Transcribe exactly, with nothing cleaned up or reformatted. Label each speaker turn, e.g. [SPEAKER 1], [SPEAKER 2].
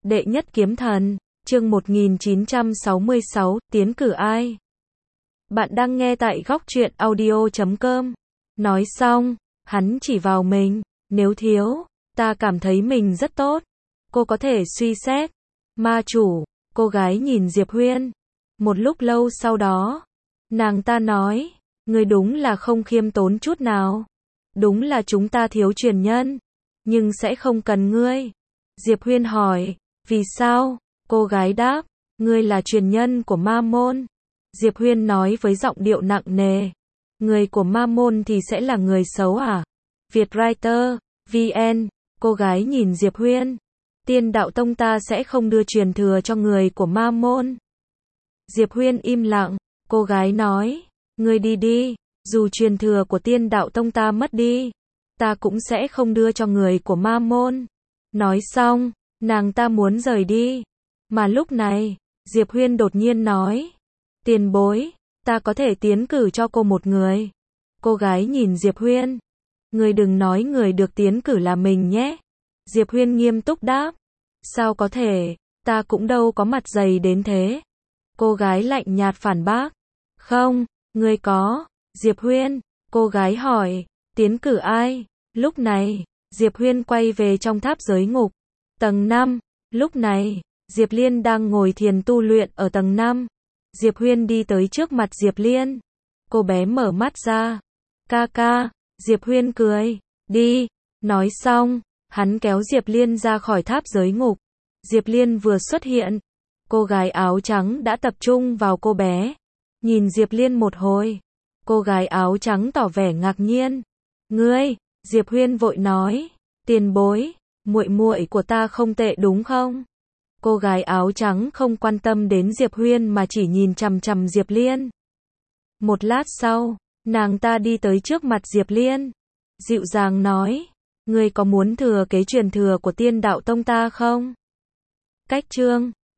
[SPEAKER 1] Đệ nhất kiếm thần, chương một nghìn chín trăm sáu mươi sáu, tiến cử ai? Bạn đang nghe tại góc truyện audio chấm com. Nói xong, hắn chỉ vào mình, nếu thiếu, ta cảm thấy mình rất tốt. Cô có thể suy xét. Ma chủ, cô gái nhìn Diệp Huyên. Một lúc lâu sau đó, nàng ta nói, ngươi đúng là không khiêm tốn chút nào. Đúng là chúng ta thiếu truyền nhân, nhưng sẽ không cần ngươi. Diệp Huyên hỏi, vì sao? Cô gái đáp, ngươi là truyền nhân của Ma Môn. Diệp Huyên nói với giọng điệu nặng nề, người của Ma Môn thì sẽ là người xấu à? Vietwriter, vê en, cô gái nhìn Diệp Huyên, Tiên Đạo Tông ta sẽ không đưa truyền thừa cho người của Ma Môn. Diệp Huyên im lặng, cô gái nói, ngươi đi đi, dù truyền thừa của Tiên Đạo Tông ta mất đi, ta cũng sẽ không đưa cho người của Ma Môn. Nói xong, nàng ta muốn rời đi. Mà lúc này, Diệp Huyên đột nhiên nói, tiền bối, ta có thể tiến cử cho cô một người. Cô gái nhìn Diệp Huyên, ngươi đừng nói người được tiến cử là mình nhé. Diệp Huyên nghiêm túc đáp, sao có thể, ta cũng đâu có mặt dày đến thế. Cô gái lạnh nhạt phản bác, không, ngươi có. Diệp Huyên, cô gái hỏi, tiến cử ai? Lúc này, Diệp Huyên quay về trong tháp giới ngục, tầng năm. Lúc này, Diệp Liên đang ngồi thiền tu luyện ở tầng năm. Diệp Huyên đi tới trước mặt Diệp Liên. Cô bé mở mắt ra. Ca ca, Diệp Huyên cười, đi. Nói xong, hắn kéo Diệp Liên ra khỏi tháp giới ngục. Diệp Liên vừa xuất hiện, cô gái áo trắng đã tập trung vào cô bé. Nhìn Diệp Liên một hồi, cô gái áo trắng tỏ vẻ ngạc nhiên. Ngươi, Diệp Huyên vội nói, tiền bối, muội muội của ta không tệ đúng không? Cô gái áo trắng không quan tâm đến Diệp Huyên mà chỉ nhìn chằm chằm Diệp Liên. Một lát sau, nàng ta đi tới trước mặt Diệp Liên, dịu dàng nói, ngươi có muốn thừa kế truyền thừa của Tiên Đạo Tông ta không? Cách chương